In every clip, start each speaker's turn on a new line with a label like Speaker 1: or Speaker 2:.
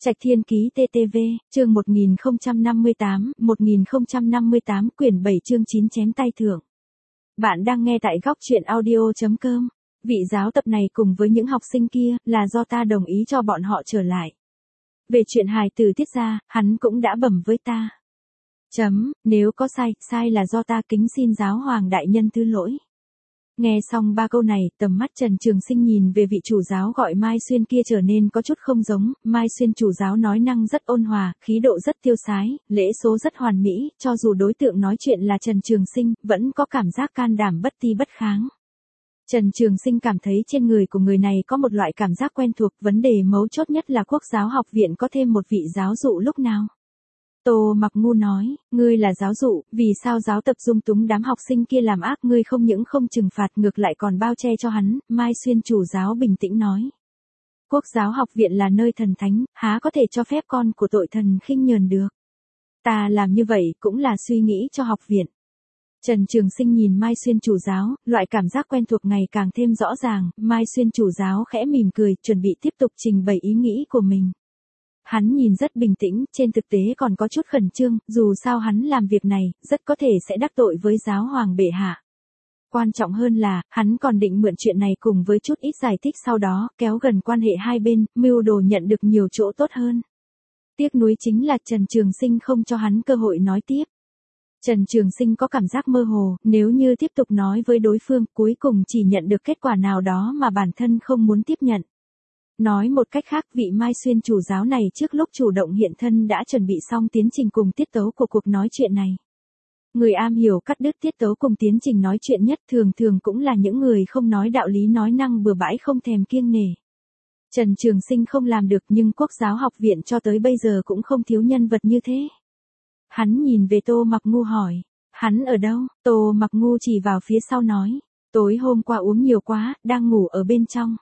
Speaker 1: Trạch Thiên Ký TTV, chương 1058, quyển 7 chương 9 chém tay thưởng. Bạn đang nghe tại góc truyện audio.com. Vị giáo tập này cùng với những học sinh kia là do ta đồng ý cho bọn họ trở lại. Về chuyện hài tử Tiết Gia, hắn cũng đã bẩm với ta. Nếu có sai là do ta, kính xin giáo hoàng đại nhân thứ lỗi. Nghe xong ba câu này, tầm mắt Trần Trường Sinh nhìn về vị chủ giáo gọi Mai Xuyên kia trở nên có chút không giống. Mai Xuyên chủ giáo nói năng rất ôn hòa, khí độ rất tiêu sái, lễ số rất hoàn mỹ, cho dù đối tượng nói chuyện là Trần Trường Sinh, vẫn có cảm giác can đảm bất ti bất kháng. Trần Trường Sinh cảm thấy trên người của người này có một loại cảm giác quen thuộc, vấn đề mấu chốt nhất là Quốc giáo học viện có thêm một vị giáo dụ lúc nào. Tô Mặc Ngu nói, ngươi là giáo dụ, vì sao giáo tập dung túng đám học sinh kia làm ác, ngươi không những không trừng phạt ngược lại còn bao che cho hắn. Mai Xuyên chủ giáo bình tĩnh nói. Quốc giáo học viện là nơi thần thánh, há có thể cho phép con của tội thần khinh nhờn được. Ta làm như vậy cũng là suy nghĩ cho học viện. Trần Trường Sinh nhìn Mai Xuyên chủ giáo, loại cảm giác quen thuộc ngày càng thêm rõ ràng. Mai Xuyên chủ giáo khẽ mỉm cười, chuẩn bị tiếp tục trình bày ý nghĩ của mình. Hắn nhìn rất bình tĩnh, trên thực tế còn có chút khẩn trương, dù sao hắn làm việc này, rất có thể sẽ đắc tội với giáo hoàng bệ hạ. Quan trọng hơn là, hắn còn định mượn chuyện này cùng với chút ít giải thích sau đó, kéo gần quan hệ hai bên, mưu đồ nhận được nhiều chỗ tốt hơn. Tiếc nuối chính là Trần Trường Sinh không cho hắn cơ hội nói tiếp. Trần Trường Sinh có cảm giác mơ hồ, nếu như tiếp tục nói với đối phương, cuối cùng chỉ nhận được kết quả nào đó mà bản thân không muốn tiếp nhận. Nói một cách khác, vị Mai Xuyên chủ giáo này trước lúc chủ động hiện thân đã chuẩn bị xong tiến trình cùng tiết tấu của cuộc nói chuyện này. Người am hiểu cắt đứt tiết tấu cùng tiến trình nói chuyện nhất thường cũng là những người không nói đạo lý, nói năng bừa bãi không thèm kiêng nể. Trần Trường Sinh không làm được, nhưng Quốc giáo học viện cho tới bây giờ cũng không thiếu nhân vật như thế. Hắn nhìn về Tô Mặc Ngu hỏi, hắn ở đâu? Tô Mặc Ngu chỉ vào phía sau nói, tối hôm qua uống nhiều quá, đang ngủ ở bên trong.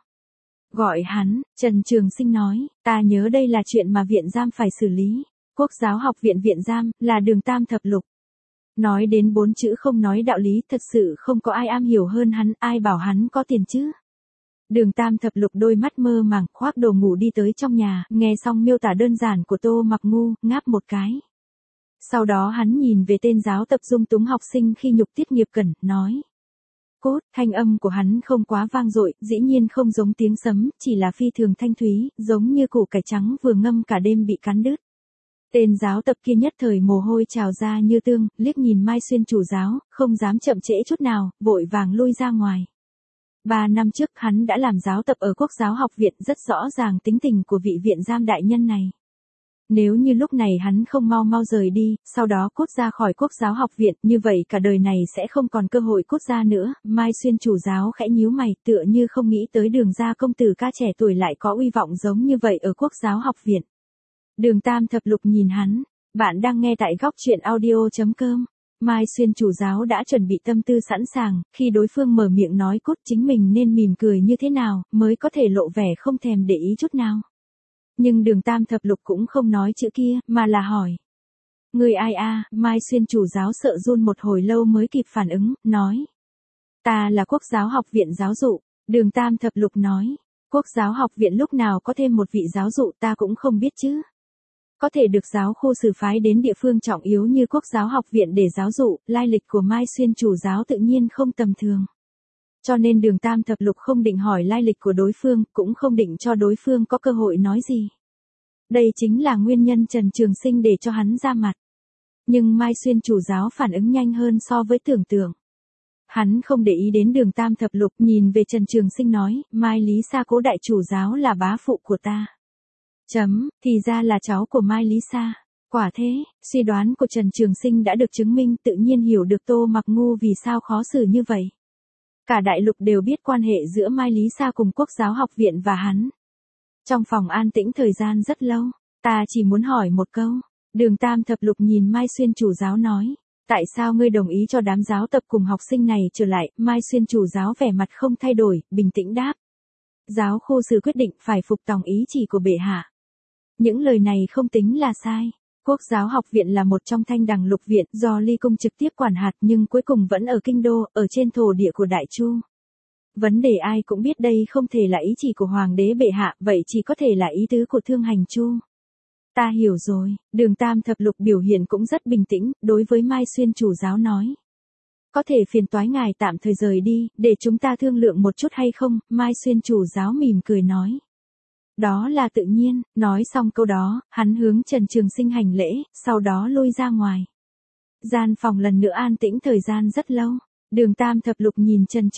Speaker 1: Gọi hắn. Trần Trường Sinh nói, ta nhớ đây là chuyện mà viện giam phải xử lý. Quốc giáo học viện viện giam, là Đường Tam Thập Lục. Nói đến 4 chữ không nói đạo lý, thật sự không có ai am hiểu hơn hắn, ai bảo hắn có tiền chứ. Đường Tam Thập Lục đôi mắt mơ màng, khoác đồ ngủ đi tới trong nhà, nghe xong miêu tả đơn giản của Tô Mặc Ngu, ngáp một cái. Sau đó hắn nhìn về tên giáo tập dung túng học sinh khi nhục Tiết Nghiệp Cẩn, nói. Cốt, thanh âm của hắn không quá vang dội, dĩ nhiên không giống tiếng sấm, chỉ là phi thường thanh thúy, giống như củ cải trắng vừa ngâm cả đêm bị cắn đứt. Tên giáo tập kia nhất thời mồ hôi trào ra như tương, liếc nhìn Mai Xuyên chủ giáo, không dám chậm trễ chút nào, vội vàng lui ra ngoài. 3 năm trước hắn đã làm giáo tập ở Quốc giáo học viện, rất rõ ràng tính tình của vị viện giam đại nhân này. Nếu như lúc này hắn không mau rời đi, sau đó cút ra khỏi Quốc giáo học viện, như vậy cả đời này sẽ không còn cơ hội cút ra nữa. Mai Xuyên chủ giáo khẽ nhíu mày, tựa như không nghĩ tới Đường gia công tử ca trẻ tuổi lại có uy vọng giống như vậy ở Quốc giáo học viện. Đường Tam Thập Lục nhìn hắn, bạn đang nghe tại góc truyện audio.com. Mai Xuyên chủ giáo đã chuẩn bị tâm tư sẵn sàng, khi đối phương mở miệng nói cút chính mình nên mỉm cười như thế nào, mới có thể lộ vẻ không thèm để ý chút nào. Nhưng Đường Tam Thập Lục cũng không nói chữ kia, mà là hỏi. Người ai a? Mai Xuyên chủ giáo sợ run một hồi lâu mới kịp phản ứng, nói. Ta là Quốc giáo học viện giáo dụ. Đường Tam Thập Lục nói. Quốc giáo học viện lúc nào có thêm một vị giáo dụ ta cũng không biết chứ. Có thể được giáo khu xử phái đến địa phương trọng yếu như Quốc giáo học viện để giáo dụ, lai lịch của Mai Xuyên chủ giáo tự nhiên không tầm thường. Cho nên Đường Tam Thập Lục không định hỏi lai lịch của đối phương, cũng không định cho đối phương có cơ hội nói gì. Đây chính là nguyên nhân Trần Trường Sinh để cho hắn ra mặt. Nhưng Mai Xuyên chủ giáo phản ứng nhanh hơn so với tưởng tượng. Hắn không để ý đến Đường Tam Thập Lục, nhìn về Trần Trường Sinh nói, Mai Lý Sa Cố đại chủ giáo là bá phụ của ta. Thì ra là cháu của Mai Lý Sa. Quả thế, suy đoán của Trần Trường Sinh đã được chứng minh, tự nhiên hiểu được Tô Mặc Ngu vì sao khó xử như vậy. Cả đại lục đều biết quan hệ giữa Mai Lý Sa cùng Quốc giáo học viện và hắn. Trong phòng an tĩnh thời gian rất lâu, ta chỉ muốn hỏi một câu. Đường Tam Thập Lục nhìn Mai Xuyên chủ giáo nói, tại sao ngươi đồng ý cho đám giáo tập cùng học sinh này trở lại? Mai Xuyên chủ giáo vẻ mặt không thay đổi, bình tĩnh đáp. Giáo khu sử quyết định phải phục tòng ý chỉ của bệ hạ. Những lời này không tính là sai. Quốc giáo học viện là một trong Thanh Đằng Lục viện do Ly Cung trực tiếp quản hạt, nhưng cuối cùng vẫn ở kinh đô, ở trên thổ địa của Đại Chu. Vấn đề ai cũng biết đây không thể là ý chỉ của Hoàng đế bệ hạ, vậy chỉ có thể là ý tứ của Thương Hành Chu. Ta hiểu rồi, Đường Tam Thập Lục biểu hiện cũng rất bình tĩnh, đối với Mai Xuyên chủ giáo nói. Có thể phiền toái ngài tạm thời rời đi, để chúng ta thương lượng một chút hay không, Mai Xuyên chủ giáo mỉm cười nói. Đó là tự nhiên, nói xong câu đó, hắn hướng Trần Trường Sinh hành lễ, sau đó lui ra ngoài. Gian phòng lần nữa an tĩnh thời gian rất lâu, Đường Tam Thập Lục nhìn Trần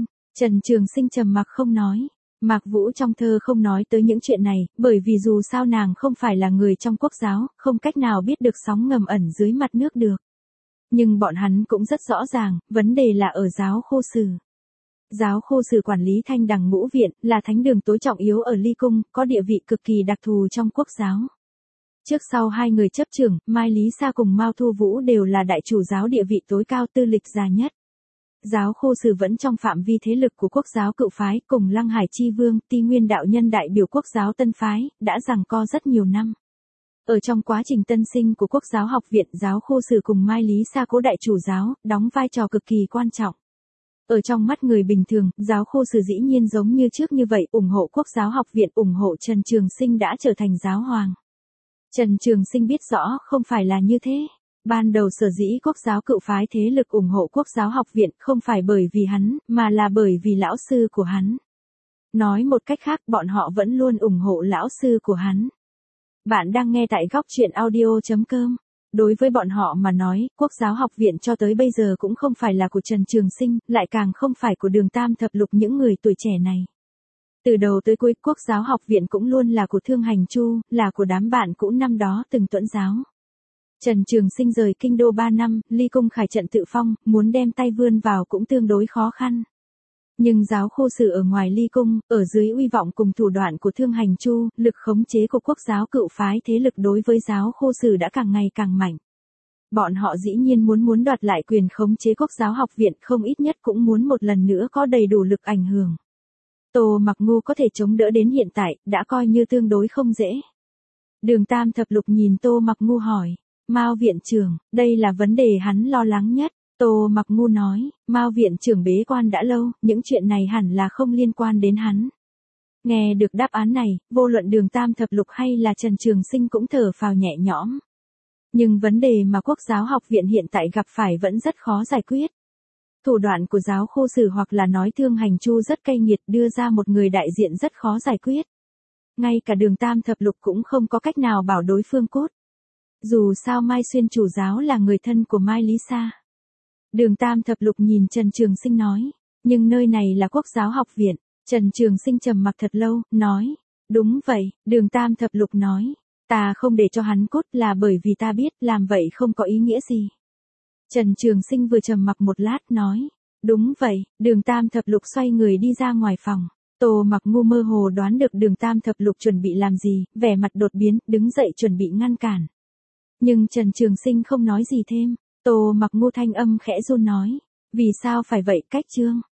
Speaker 1: Trường Sinh trầm mặc không nói. Mạc Vũ trong thơ không nói tới những chuyện này, bởi vì dù sao nàng không phải là người trong quốc giáo, không cách nào biết được sóng ngầm ẩn dưới mặt nước được. Nhưng bọn hắn cũng rất rõ ràng, vấn đề là ở giáo khô sử. Giáo khô sử quản lý Thanh Đằng Ngũ Viện, là thánh đường tối trọng yếu ở Ly Cung, có địa vị cực kỳ đặc thù trong quốc giáo. Trước sau hai người chấp trưởng, Mai Lý Sa cùng Mao Thu Vũ đều là đại chủ giáo địa vị tối cao tư lịch già nhất. Giáo khô sử vẫn trong phạm vi thế lực của quốc giáo Cựu phái, cùng Lăng Hải Chi Vương, Ti Nguyên đạo nhân đại biểu quốc giáo Tân phái, đã giằng co rất nhiều năm. Ở trong quá trình tân sinh của quốc giáo học viện, giáo khô sử cùng Mai Lý Sa cố đại chủ giáo, đóng vai trò cực kỳ quan trọng. Ở trong mắt người bình thường, giáo khô sử dĩ nhiên giống như trước như vậy, ủng hộ quốc giáo học viện, ủng hộ Trần Trường Sinh đã trở thành giáo hoàng. Trần Trường Sinh biết rõ không phải là như thế. Ban đầu sở dĩ quốc giáo Cựu phái thế lực ủng hộ quốc giáo học viện không phải bởi vì hắn, mà là bởi vì lão sư của hắn. Nói một cách khác, bọn họ vẫn luôn ủng hộ lão sư của hắn. Bạn đang nghe tại góc truyện audio.com. Đối với bọn họ mà nói, quốc giáo học viện cho tới bây giờ cũng không phải là của Trần Trường Sinh, lại càng không phải của Đường Tam Thập Lục những người tuổi trẻ này. Từ đầu tới cuối, quốc giáo học viện cũng luôn là của Thương Hành Chu, là của đám bạn cũ năm đó từng tuẫn giáo. Trần Trường Sinh rời kinh đô 3 năm, Ly Cung khải trận tự phong, muốn đem tay vươn vào cũng tương đối khó khăn. Nhưng giáo khô sử ở ngoài Ly Cung, ở dưới uy vọng cùng thủ đoạn của Thương Hành Chu, lực khống chế của quốc giáo Cựu phái thế lực đối với giáo khô sử đã càng ngày càng mạnh. Bọn họ dĩ nhiên muốn đoạt lại quyền khống chế quốc giáo học viện, không ít nhất cũng muốn một lần nữa có đầy đủ lực ảnh hưởng. Tô Mặc Ngu có thể chống đỡ đến hiện tại, đã coi như tương đối không dễ. Đường Tam Thập Lục nhìn Tô Mặc Ngu hỏi, Mao viện trưởng, đây là vấn đề hắn lo lắng nhất. Tô Mặc Ngu nói, Mao viện trưởng bế quan đã lâu, những chuyện này hẳn là không liên quan đến hắn. Nghe được đáp án này, vô luận Đường Tam Thập Lục hay là Trần Trường Sinh cũng thở phào nhẹ nhõm. Nhưng vấn đề mà quốc giáo học viện hiện tại gặp phải vẫn rất khó giải quyết. Thủ đoạn của giáo khô sử hoặc là nói Thương Hành Chu rất cay nghiệt, đưa ra một người đại diện rất khó giải quyết. Ngay cả Đường Tam Thập Lục cũng không có cách nào bảo đối phương cốt. Dù sao Mai Xuyên chủ giáo là người thân của Mai Lý Sa. Đường Tam Thập Lục nhìn Trần Trường Sinh nói, nhưng nơi này là quốc giáo học viện. Trần Trường Sinh trầm mặc thật lâu, nói, đúng vậy. Đường Tam Thập Lục nói, ta không để cho hắn cốt là bởi vì ta biết làm vậy không có ý nghĩa gì. Trần Trường Sinh vừa trầm mặc một lát nói, đúng vậy. Đường Tam Thập Lục xoay người đi ra ngoài phòng. Tô Mặc Ngu mơ hồ đoán được Đường Tam Thập Lục chuẩn bị làm gì, vẻ mặt đột biến, đứng dậy chuẩn bị ngăn cản. Nhưng Trần Trường Sinh không nói gì thêm. Tô Mặc Ngu thanh âm khẽ run nói, vì sao phải vậy cách Trương?